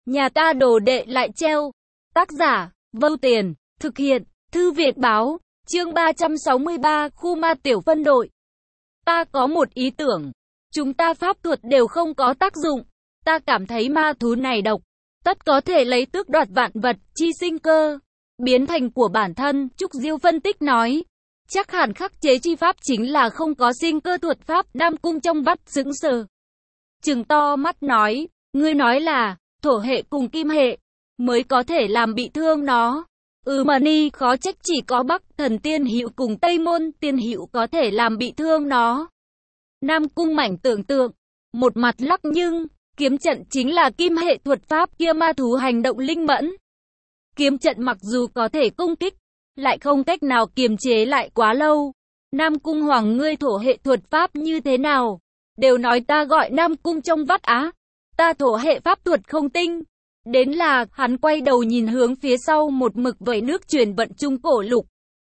Nhà ta đồ đệ lại treo. Tác giả, Vâu Tiền, thực hiện, Thư viện báo, chương 363, khu ma tiểu phân đội. Ta có một ý tưởng. Chúng ta pháp thuật đều không có tác dụng. Ta cảm thấy ma thú này độc. Tất có thể lấy tước đoạt vạn vật, chi sinh cơ, biến thành của bản thân. Trúc Diêu phân tích nói. Chắc hẳn khắc chế chi pháp chính là không có sinh cơ thuật pháp. Nam Cung trong vắt sững sờ. Trừng to mắt nói. Ngươi nói là, thổ hệ cùng kim hệ, mới có thể làm bị thương nó. Mani khó trách chỉ có Bắc Thần Tiên Hữu cùng Tây Môn Tiên Hữu có thể làm bị thương nó. Nam Cung Mảnh tưởng tượng, một mặt lắc nhưng, kiếm trận chính là kim hệ thuật pháp kia ma thú hành động linh mẫn. Kiếm trận mặc dù có thể công kích, lại không cách nào kiềm chế lại quá lâu. Nam Cung Hoàng ngươi thổ hệ thuật pháp như thế nào? Đều nói ta gọi Nam Cung trong vắt á. Ta thổ hệ pháp thuật không tinh. Đến là, hắn quay đầu nhìn hướng phía sau một mực vẩy nước truyền vận trung cổ lục.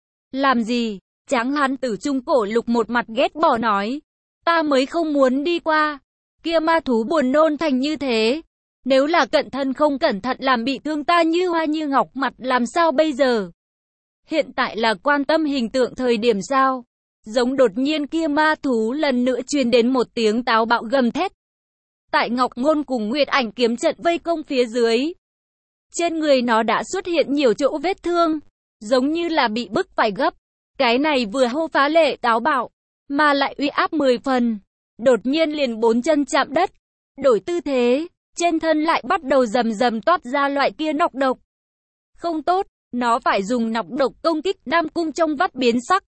Làm gì? Tráng hắn tử trung cổ lục một mặt ghét bỏ nói. Ta mới không muốn đi qua. Kia ma thú buồn nôn thành như thế. Nếu là cận thân không cẩn thận làm bị thương ta như hoa như ngọc mặt làm sao bây giờ? Hiện tại là quan tâm hình tượng thời điểm sao? Giống đột nhiên kia ma thú lần nữa truyền đến một tiếng táo bạo gầm thét. Tại Ngọc Ngôn cùng Nguyệt Ảnh kiếm trận vây công phía dưới. Trên người nó đã xuất hiện nhiều chỗ vết thương, giống như là bị bức phải gấp. Cái này vừa hô phá lệ táo bạo, mà lại uy áp 10 phần. Đột nhiên liền bốn chân chạm đất, đổi tư thế, trên thân lại bắt đầu rầm rầm toát ra loại kia nọc độc. Không tốt, nó phải dùng nọc độc công kích. Nam Cung trong vắt biến sắc.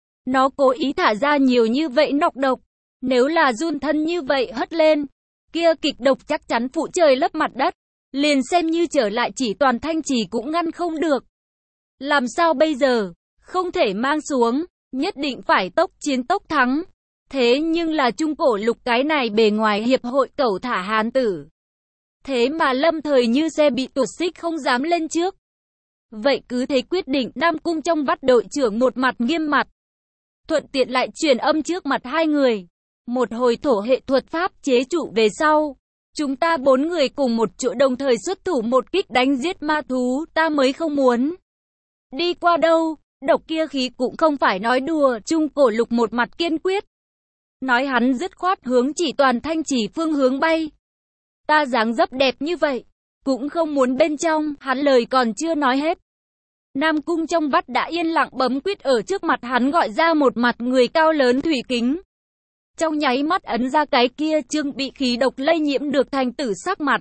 Nó cố ý thả ra nhiều như vậy nọc độc, nếu là run thân như vậy hất lên, kia kịch độc chắc chắn phụ trời lấp mặt đất, liền xem như trở lại chỉ toàn thanh trì cũng ngăn không được. Làm sao bây giờ? Không thể mang xuống, nhất định phải tốc chiến tốc thắng. Thế nhưng là trung cổ lục cái này bề ngoài hiệp hội cẩu thả hán tử. Thế mà lâm thời như xe bị tuột xích không dám lên trước. Vậy cứ thế quyết định. Nam Cung trong vắt đội trưởng một mặt nghiêm mặt. Thuận tiện lại truyền âm trước mặt hai người. Một hồi thổ hệ thuật pháp chế trụ về sau. Chúng ta 4 người cùng một chỗ đồng thời xuất thủ một kích đánh giết ma thú. Ta mới không muốn đi qua đâu. Độc kia khí cũng không phải nói đùa. Trung cổ lục một mặt kiên quyết. Nói hắn dứt khoát hướng chỉ toàn thanh chỉ phương hướng bay. Ta dáng dấp đẹp như vậy, cũng không muốn bên trong. Hắn lời còn chưa nói hết. Nam Cung trong vắt đã yên lặng bấm quyết ở trước mặt hắn gọi ra một mặt người cao lớn thủy kính. Trong nháy mắt ấn ra cái kia chương bị khí độc lây nhiễm được thành tử sắc mặt.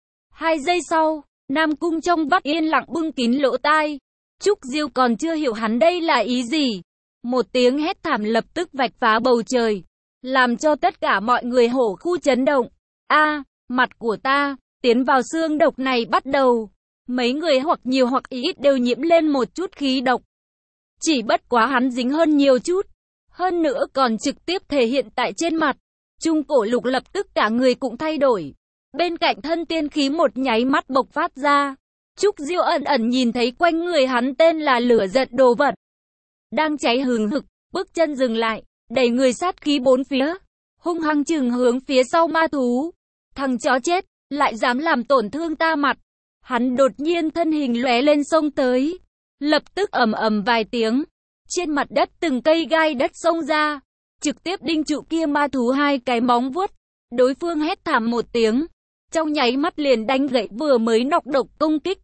2 giây sau, Nam Cung trong vắt yên lặng bưng kín lỗ tai. Trúc Diêu còn chưa hiểu hắn đây là ý gì. Một tiếng hét thảm lập tức vạch phá bầu trời, làm cho tất cả mọi người hổ khu chấn động. A, mặt của ta, tiến vào xương độc này bắt đầu. Mấy người hoặc nhiều hoặc ít đều nhiễm lên một chút khí độc. Chỉ bất quá hắn dính hơn nhiều chút. Hơn nữa còn trực tiếp thể hiện tại trên mặt. Trung cổ lục lập tức cả người cũng thay đổi. Bên cạnh thân tiên khí một nháy mắt bộc phát ra. Trúc Diêu ẩn ẩn nhìn thấy quanh người hắn tên là lửa giận đồ vật đang cháy hừng hực, bước chân dừng lại, đẩy người sát khí bốn phía, hung hăng chừng hướng phía sau ma thú. Thằng chó chết, lại dám làm tổn thương ta mặt. Hắn đột nhiên thân hình lóe lên xông tới, lập tức ầm ầm vài tiếng. Trên mặt đất từng cây gai đất xông ra, trực tiếp đinh trụ kia ma thú 2 cái móng vuốt. Đối phương hét thảm một tiếng, trong nháy mắt liền đánh gãy vừa mới nọc độc công kích.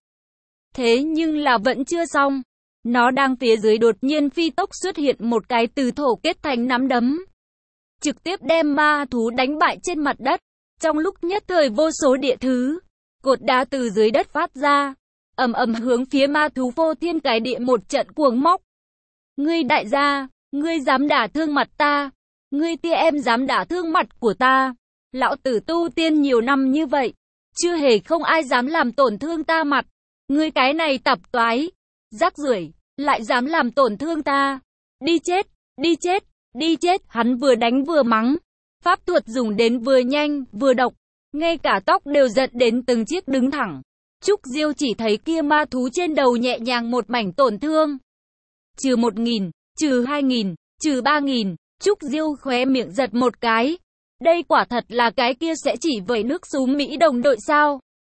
Thế nhưng là vẫn chưa xong. Nó đang phía dưới đột nhiên phi tốc xuất hiện một cái từ thổ kết thành nắm đấm. Trực tiếp đem ma thú đánh bại trên mặt đất. Trong lúc nhất thời vô số địa thứ, cột đá từ dưới đất phát ra, ầm ầm hướng phía ma thú vô thiên cái địa một trận cuồng móc. Ngươi đại gia, ngươi dám đả thương mặt ta, ngươi tia em dám đả thương mặt của ta. Lão tử tu tiên nhiều năm như vậy, chưa hề không ai dám làm tổn thương ta mặt. Ngươi cái này tạp toái, rác rưởi, lại dám làm tổn thương ta. Đi chết, đi chết, đi chết. Hắn vừa đánh vừa mắng. Pháp thuật dùng đến vừa nhanh, vừa độc. Ngay cả tóc đều giận đến từng chiếc đứng thẳng. Trúc Diêu chỉ thấy kia ma thú trên đầu nhẹ nhàng một mảnh tổn thương. Trừ 1.000, trừ 2.000, trừ 3.000. Trúc Diêu khóe miệng giật một cái. Đây quả thật là cái kia sẽ chỉ vẩy nước xú Mỹ đồng đội sao?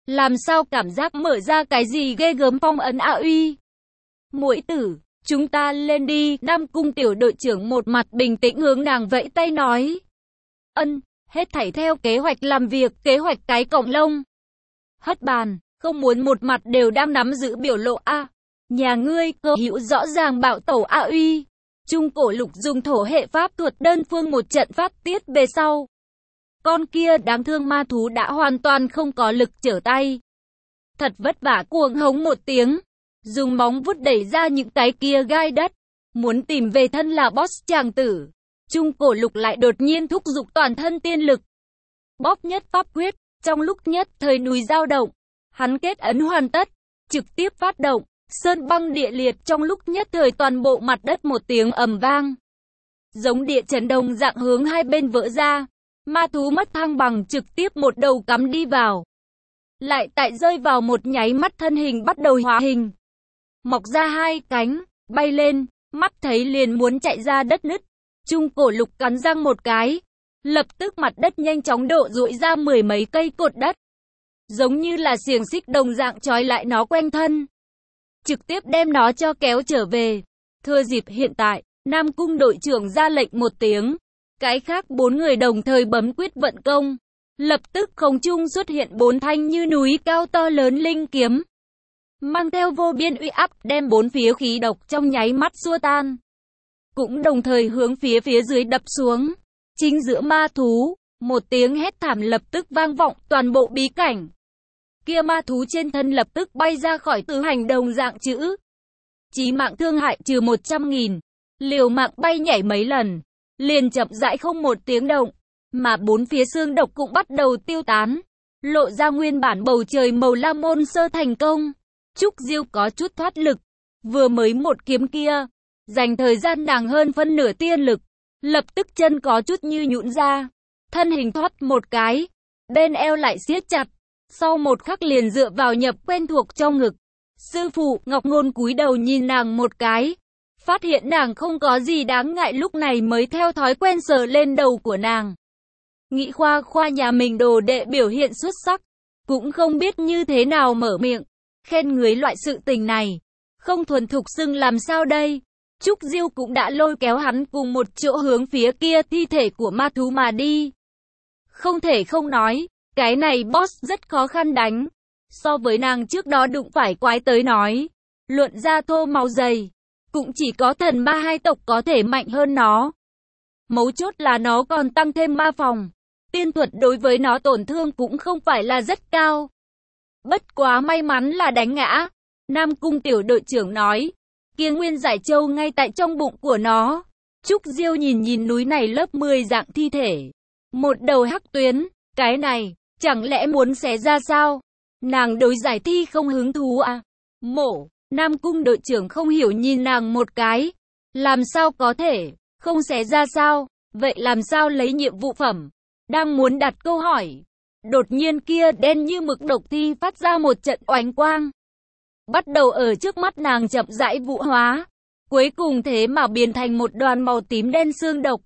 Làm sao cảm giác mở ra cái gì ghê gớm phong ấn A Uy. Muội tử, chúng ta lên đi, Nam Cung tiểu đội trưởng một mặt bình tĩnh hướng nàng vẫy tay nói. Ân, hết thảy theo kế hoạch làm việc, kế hoạch cái cọng lông. Hất bàn, không muốn một mặt đều đang nắm giữ biểu lộ a. Nhà ngươi cơ hữu rõ ràng bạo tẩu A Uy. Trung Cổ Lục dùng thổ hệ pháp thuật đơn phương một trận pháp tiết về sau. Con kia đáng thương ma thú đã hoàn toàn không có lực trở tay. Thật vất vả cuồng hống một tiếng, dùng móng vuốt đẩy ra những cái kia gai đất, muốn tìm về thân là boss chàng tử. Trung Cổ Lục lại đột nhiên thúc giục toàn thân tiên lực. Bóp nhất pháp quyết, trong lúc nhất thời núi dao động, hắn kết ấn hoàn tất, trực tiếp phát động, sơn băng địa liệt trong lúc nhất thời toàn bộ mặt đất một tiếng ầm vang. Giống địa chấn đồng dạng hướng hai bên vỡ ra, ma thú mất thăng bằng trực tiếp một đầu cắm đi vào. Lại tại rơi vào một nháy mắt thân hình bắt đầu hóa hình. Mọc ra hai cánh, bay lên, mắt thấy liền muốn chạy ra đất nứt. Trung Cổ Lục cắn răng một cái, lập tức mặt đất nhanh chóng độ duỗi ra mười mấy cây cột đất. Giống như là xiềng xích đồng dạng trói lại nó quanh thân. Trực tiếp đem nó cho kéo trở về. Thừa dịp hiện tại, Nam Cung đội trưởng ra lệnh một tiếng. Cái khác 4 người đồng thời bấm quyết vận công. Lập tức không trung xuất hiện 4 thanh như núi cao to lớn linh kiếm. Mang theo vô biên uy áp đem 4 phía khí độc trong nháy mắt xua tan. Cũng đồng thời hướng phía dưới đập xuống. Chính giữa ma thú, một tiếng hét thảm lập tức vang vọng toàn bộ bí cảnh. Kia ma thú trên thân lập tức bay ra khỏi tứ hành đồng dạng chữ. Chí mạng thương hại trừ 100.000. Liều mạng bay nhảy mấy lần. Liền chậm rãi không một tiếng động. Mà 4 phía xương độc cũng bắt đầu tiêu tán. Lộ ra nguyên bản bầu trời màu lam môn sơ thành công. Trúc Diêu có chút thoát lực. Vừa mới một kiếm kia. Dành thời gian nàng hơn phân nửa tiên lực. Lập tức chân có chút như nhũn ra. Thân hình thoát một cái. Bên eo lại siết chặt. Sau một khắc liền dựa vào nhập quen thuộc trong ngực. Sư phụ Ngọc Ngôn cúi đầu nhìn nàng một cái. Phát hiện nàng không có gì đáng ngại lúc này mới theo thói quen sờ lên đầu của nàng. Nghĩ khoa nhà mình đồ đệ biểu hiện xuất sắc. Cũng không biết như thế nào mở miệng. Khen người loại sự tình này. Không thuần thục xưng làm sao đây. Trúc Diêu cũng đã lôi kéo hắn cùng một chỗ hướng phía kia thi thể của ma thú mà đi. Không thể không nói, cái này boss rất khó khăn đánh. So với nàng trước đó đụng phải quái tới nói. Luận ra thô máu dày. Cũng chỉ có thần ma hai tộc có thể mạnh hơn nó. Mấu chốt là nó còn tăng thêm ma phòng. Tiên thuật đối với nó tổn thương cũng không phải là rất cao. Bất quá may mắn là đánh ngã. Nam Cung tiểu đội trưởng nói. Kia nguyên giải châu ngay tại trong bụng của nó. Trúc Diêu nhìn núi này lớp 10 dạng thi thể. Một đầu hắc tuyến. Cái này, chẳng lẽ muốn xé ra sao? Nàng đối giải thi không hứng thú à? Mổ. Nam Cung đội trưởng không hiểu nhìn nàng một cái. Làm sao có thể, không xé ra sao? Vậy làm sao lấy nhiệm vụ phẩm? Đang muốn đặt câu hỏi. Đột nhiên kia đen như mực độc thi phát ra một trận oánh quang. Bắt đầu ở trước mắt nàng chậm rãi vụ hóa. Cuối cùng thế mà biến thành một đoàn màu tím đen xương độc.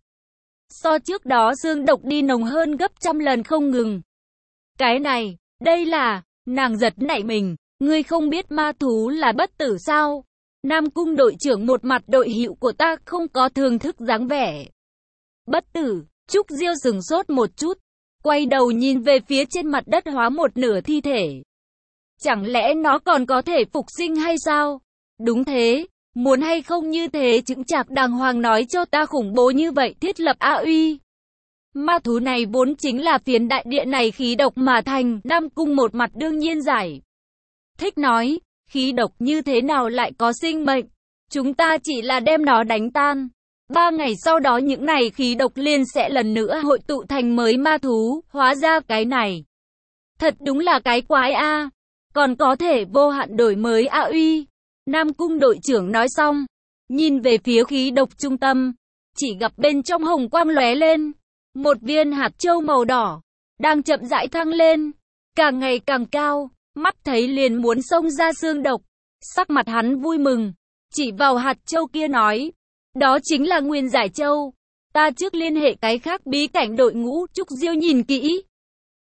So trước đó xương độc đi nồng hơn gấp trăm lần không ngừng. Cái này, đây là, nàng giật nảy mình. Ngươi không biết ma thú là bất tử sao? Nam Cung đội trưởng một mặt đội hữu của ta không có thường thức dáng vẻ. Bất tử, Trúc Diêu sừng sốt một chút. Quay đầu nhìn về phía trên mặt đất hóa một nửa thi thể. Chẳng lẽ nó còn có thể phục sinh hay sao? Đúng thế, muốn hay không như thế chững chạc đàng hoàng nói cho ta khủng bố như vậy thiết lập A Uy. Ma thú này vốn chính là phiến đại địa này khí độc mà thành. Nam Cung một mặt đương nhiên giải thích nói, khí độc như thế nào lại có sinh mệnh? Chúng ta chỉ là đem nó đánh tan. 3 ngày sau đó những này khí độc liền sẽ lần nữa hội tụ thành mới ma thú. Hóa ra cái này thật đúng là cái quái a. Còn có thể vô hạn đổi mới A Uy. Nam Cung đội trưởng nói xong, nhìn về phía khí độc trung tâm, chỉ gặp bên trong hồng quang lóe lên, một viên hạt châu màu đỏ đang chậm rãi thăng lên, càng ngày càng cao, mắt thấy liền muốn xông ra xương độc. Sắc mặt hắn vui mừng, chỉ vào hạt châu kia nói, đó chính là nguyên giải châu. Ta trước liên hệ cái khác bí cảnh đội ngũ. Trúc Diêu nhìn kỹ,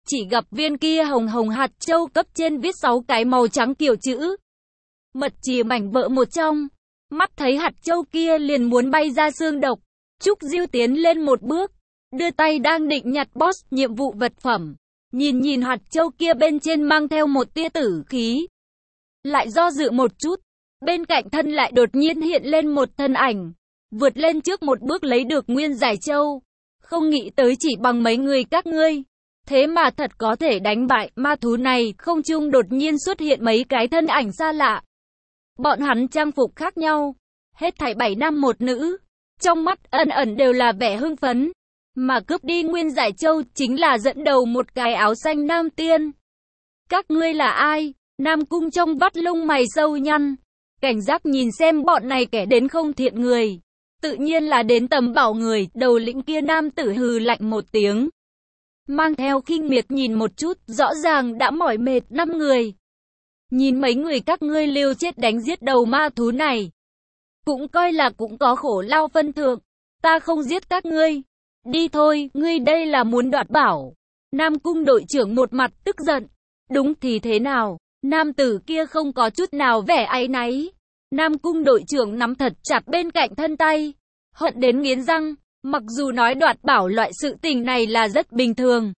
chỉ gặp viên kia hồng hồng hạt châu cấp trên viết 6 cái màu trắng kiểu chữ mật chìa mảnh vỡ một trong. Mắt thấy hạt châu kia liền muốn bay ra xương độc. Trúc Diêu tiến lên một bước, đưa tay đang định nhặt boss nhiệm vụ vật phẩm. Nhìn hạt châu kia bên trên mang theo một tia tử khí. Lại do dự một chút, bên cạnh thân lại đột nhiên hiện lên một thân ảnh. Vượt lên trước một bước lấy được nguyên giải châu. Không nghĩ tới chỉ bằng mấy người các ngươi. Thế mà thật có thể đánh bại ma thú này. Không trung đột nhiên xuất hiện mấy cái thân ảnh xa lạ. Bọn hắn trang phục khác nhau. Hết thảy 7 nam một nữ. Trong mắt ẩn ẩn đều là vẻ hưng phấn. Mà cướp đi nguyên giải châu chính là dẫn đầu một cái áo xanh nam tiên. Các ngươi là ai? Nam Cung trong vắt lông mày sâu nhăn. Cảnh giác nhìn xem bọn này kẻ đến không thiện người. Tự nhiên là đến tầm bảo người. Đầu lĩnh kia nam tử hừ lạnh một tiếng. Mang theo khinh miệt nhìn một chút. Rõ ràng đã mỏi mệt 5 người. Nhìn mấy người các ngươi liều chết đánh giết đầu ma thú này. Cũng coi là cũng có khổ lao phân thượng. Ta không giết các ngươi. Đi thôi, ngươi đây là muốn đoạt bảo. Nam Cung đội trưởng một mặt tức giận. Đúng thì thế nào? Nam tử kia không có chút nào vẻ áy náy. Nam Cung đội trưởng nắm thật chặt bên cạnh thân tay. Hận đến nghiến răng. Mặc dù nói đoạt bảo loại sự tình này là rất bình thường.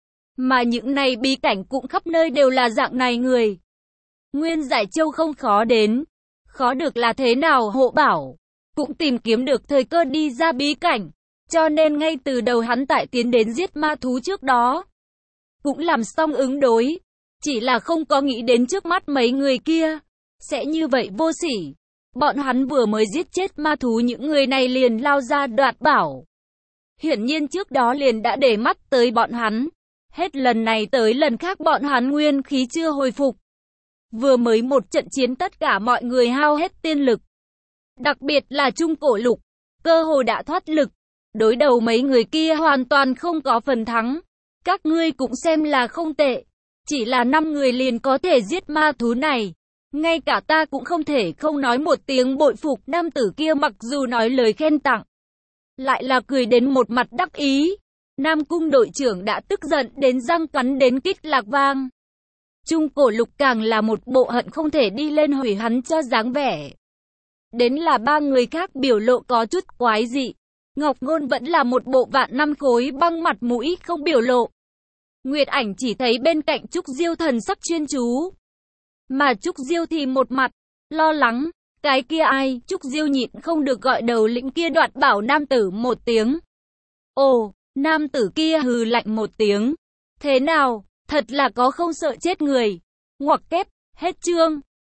Mà những này bí cảnh cũng khắp nơi đều là dạng này người. Nguyên giải châu không khó đến. Khó được là thế nào hộ bảo. Cũng tìm kiếm được thời cơ đi ra bí cảnh. Cho nên ngay từ đầu hắn tại tiến đến giết ma thú trước đó. Cũng làm xong ứng đối. Chỉ là không có nghĩ đến trước mắt mấy người kia. Sẽ như vậy vô sỉ. Bọn hắn vừa mới giết chết ma thú những người này liền lao ra đoạt bảo. Hiển nhiên trước đó liền đã để mắt tới bọn hắn. Hết lần này tới lần khác bọn hắn nguyên khí chưa hồi phục. Vừa mới một trận chiến tất cả mọi người hao hết tiên lực. Đặc biệt là Trung Cổ Lục. Cơ hồ đã thoát lực. Đối đầu mấy người kia hoàn toàn không có phần thắng. Các ngươi cũng xem là không tệ. Chỉ là 5 người liền có thể giết ma thú này. Ngay cả ta cũng không thể không nói một tiếng bội phục. Nam tử kia mặc dù nói lời khen tặng. Lại là cười đến một mặt đắc ý. Nam Cung đội trưởng đã tức giận đến răng cắn đến kích lạc vang. Trung Cổ Lục càng là một bộ hận không thể đi lên hủy hắn cho dáng vẻ. Đến là 3 người khác biểu lộ có chút quái dị. Ngọc Ngôn vẫn là một bộ vạn năm khối băng mặt mũi không biểu lộ. Nguyệt Ảnh chỉ thấy bên cạnh Trúc Diêu thần sắc chuyên chú. Mà Trúc Diêu thì một mặt lo lắng. Cái kia ai? Trúc Diêu nhịn không được gọi đầu lĩnh kia đoạt bảo nam tử một tiếng. Ồ, nam tử kia hừ lạnh một tiếng. Thế nào? Thật là có không sợ chết người. Ngoặc kép, hết chương.